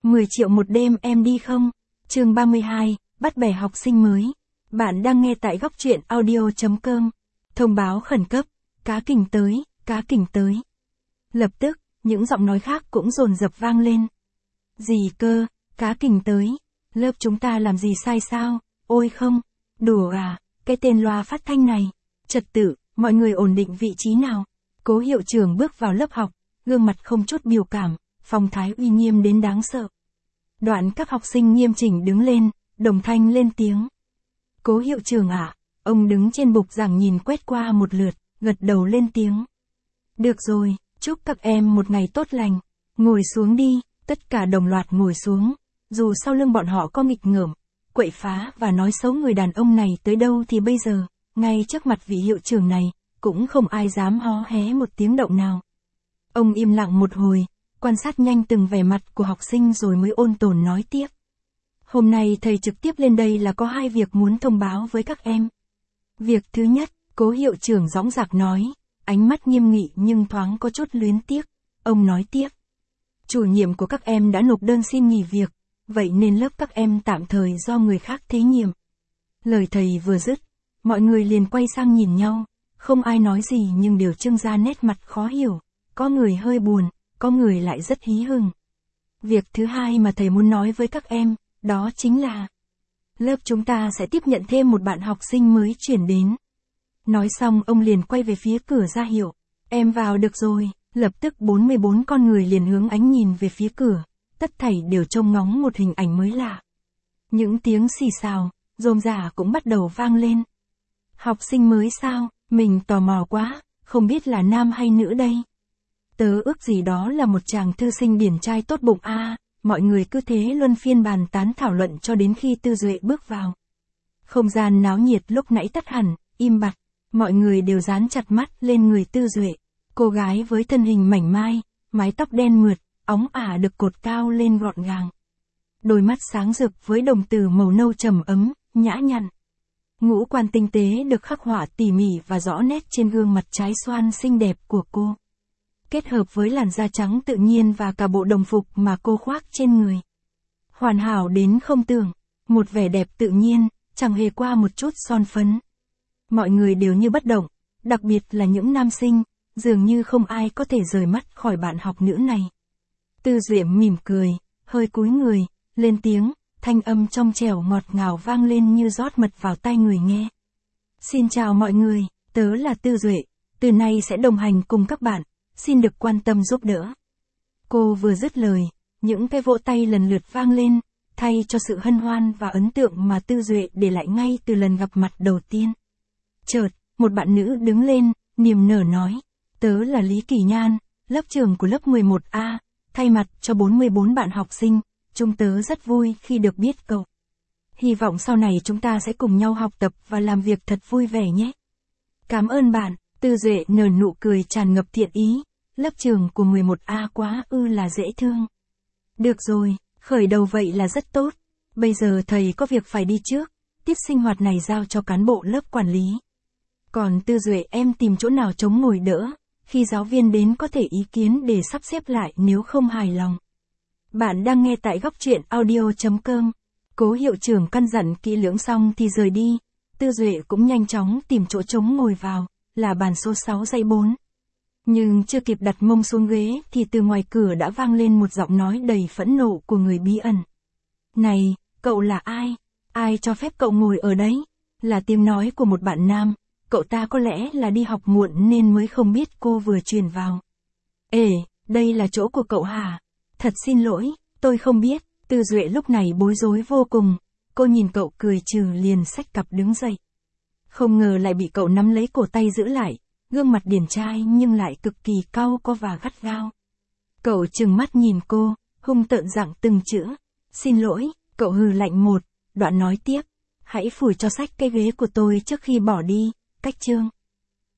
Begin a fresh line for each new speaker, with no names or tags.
10 triệu một đêm em đi không? Chương 32, bắt bẻ học sinh mới. Bạn đang nghe tại góc truyện audio.com. Thông báo khẩn cấp, cá kình tới, cá kình tới. Lập tức, những giọng nói khác cũng dồn dập vang lên. Gì cơ, cá kình tới, lớp chúng ta làm gì sai sao? Ôi không, đùa à, cái tên loa phát thanh này. Trật tự, mọi người ổn định vị trí nào. Cố hiệu trưởng bước vào lớp học, gương mặt không chút biểu cảm, phong thái uy nghiêm đến đáng sợ. Đoạn các học sinh nghiêm chỉnh đứng lên, đồng thanh lên tiếng. Cố hiệu trưởng ạ, ông đứng trên bục giảng nhìn quét qua một lượt, gật đầu lên tiếng. Được rồi, chúc các em một ngày tốt lành. Ngồi xuống đi, tất cả đồng loạt ngồi xuống. Dù sau lưng bọn họ có nghịch ngợm, quậy phá và nói xấu người đàn ông này tới đâu thì bây giờ, ngay trước mặt vị hiệu trưởng này, cũng không ai dám hó hé một tiếng động nào. Ông im lặng một hồi, quan sát nhanh từng vẻ mặt của học sinh rồi mới ôn tồn nói tiếp. Hôm nay thầy trực tiếp lên đây là có hai việc muốn thông báo với các em. Việc thứ nhất, cố hiệu trưởng dõng dạc nói, ánh mắt nghiêm nghị nhưng thoáng có chút luyến tiếc. Ông nói tiếp. Chủ nhiệm của các em đã nộp đơn xin nghỉ việc, vậy nên lớp các em tạm thời do người khác thế nhiệm. Lời thầy vừa dứt, mọi người liền quay sang nhìn nhau, không ai nói gì nhưng đều trưng ra nét mặt khó hiểu, có người hơi buồn, có người lại rất hí hửng. Việc thứ hai mà thầy muốn nói với các em, đó chính là lớp chúng ta sẽ tiếp nhận thêm một bạn học sinh mới chuyển đến. Nói xong ông liền quay về phía cửa ra hiệu, em vào được rồi, lập tức 44 con người liền hướng ánh nhìn về phía cửa, tất thảy đều trông ngóng một hình ảnh mới lạ. Những tiếng xì xào, rôm rả cũng bắt đầu vang lên. Học sinh mới sao, mình tò mò quá, không biết là nam hay nữ đây. Tớ ước gì đó là một chàng thư sinh điển trai tốt bụng a. Mọi người cứ thế luân phiên bàn tán thảo luận cho đến khi Tư Duệ bước vào. Không gian náo nhiệt lúc nãy tắt hẳn, im bặt, mọi người đều dán chặt mắt lên người Tư Duệ. Cô gái với thân hình mảnh mai, mái tóc đen mượt, óng ả được cột cao lên gọn gàng. Đôi mắt sáng rực với đồng tử màu nâu trầm ấm, nhã nhặn. Ngũ quan tinh tế được khắc họa tỉ mỉ và rõ nét trên gương mặt trái xoan xinh đẹp của cô. Kết hợp với làn da trắng tự nhiên và cả bộ đồng phục mà cô khoác trên người. Hoàn hảo đến không tưởng, một vẻ đẹp tự nhiên, chẳng hề qua một chút son phấn. Mọi người đều như bất động, đặc biệt là những nam sinh, dường như không ai có thể rời mắt khỏi bạn học nữ này. Tư Duệ mỉm cười, hơi cúi người, lên tiếng, thanh âm trong trẻo ngọt ngào vang lên như rót mật vào tai người nghe. Xin chào mọi người, tớ là Tư Duệ, từ nay sẽ đồng hành cùng các bạn. Xin được quan tâm giúp đỡ. Cô vừa dứt lời, những cái vỗ tay lần lượt vang lên, thay cho sự hân hoan và ấn tượng mà Tư Duệ để lại ngay từ lần gặp mặt đầu tiên. Chợt, một bạn nữ đứng lên, niềm nở nói, tớ là Lý Kỳ Nhan, lớp trưởng của lớp 11A, thay mặt cho 44 bạn học sinh, chúng tớ rất vui khi được biết cậu. Hy vọng sau này chúng ta sẽ cùng nhau học tập và làm việc thật vui vẻ nhé. Cảm ơn bạn. Tư Duệ nở nụ cười tràn ngập thiện ý, lớp trưởng của 11A quá là dễ thương. Được rồi, khởi đầu vậy là rất tốt, bây giờ thầy có việc phải đi trước, tiết sinh hoạt này giao cho cán bộ lớp quản lý. Còn Tư Duệ em tìm chỗ nào trống ngồi đỡ, khi giáo viên đến có thể ý kiến để sắp xếp lại nếu không hài lòng. Bạn đang nghe tại góc truyện audio.com, cố hiệu trưởng căn dặn kỹ lưỡng xong thì rời đi, Tư Duệ cũng nhanh chóng tìm chỗ trống ngồi vào. Là bàn số 6 dãy 4. Nhưng chưa kịp đặt mông xuống ghế thì từ ngoài cửa đã vang lên một giọng nói đầy phẫn nộ của người bí ẩn. Này, cậu là ai? Ai cho phép cậu ngồi ở đấy? Là tiếng nói của một bạn nam, cậu ta có lẽ là đi học muộn nên mới không biết cô vừa truyền vào. Ê, đây là chỗ của cậu hả? Thật xin lỗi, tôi không biết. Tư Duệ lúc này bối rối vô cùng, cô nhìn cậu cười trừ liền xách cặp đứng dậy. Không ngờ lại bị cậu nắm lấy cổ tay giữ lại, gương mặt điển trai nhưng lại cực kỳ cau có và gắt gao. Cậu trừng mắt nhìn cô, hung tợn giọng từng chữ. Xin lỗi, cậu hừ lạnh một, đoạn nói tiếp. Hãy phủi cho sách cái ghế của tôi trước khi bỏ đi, cách chương.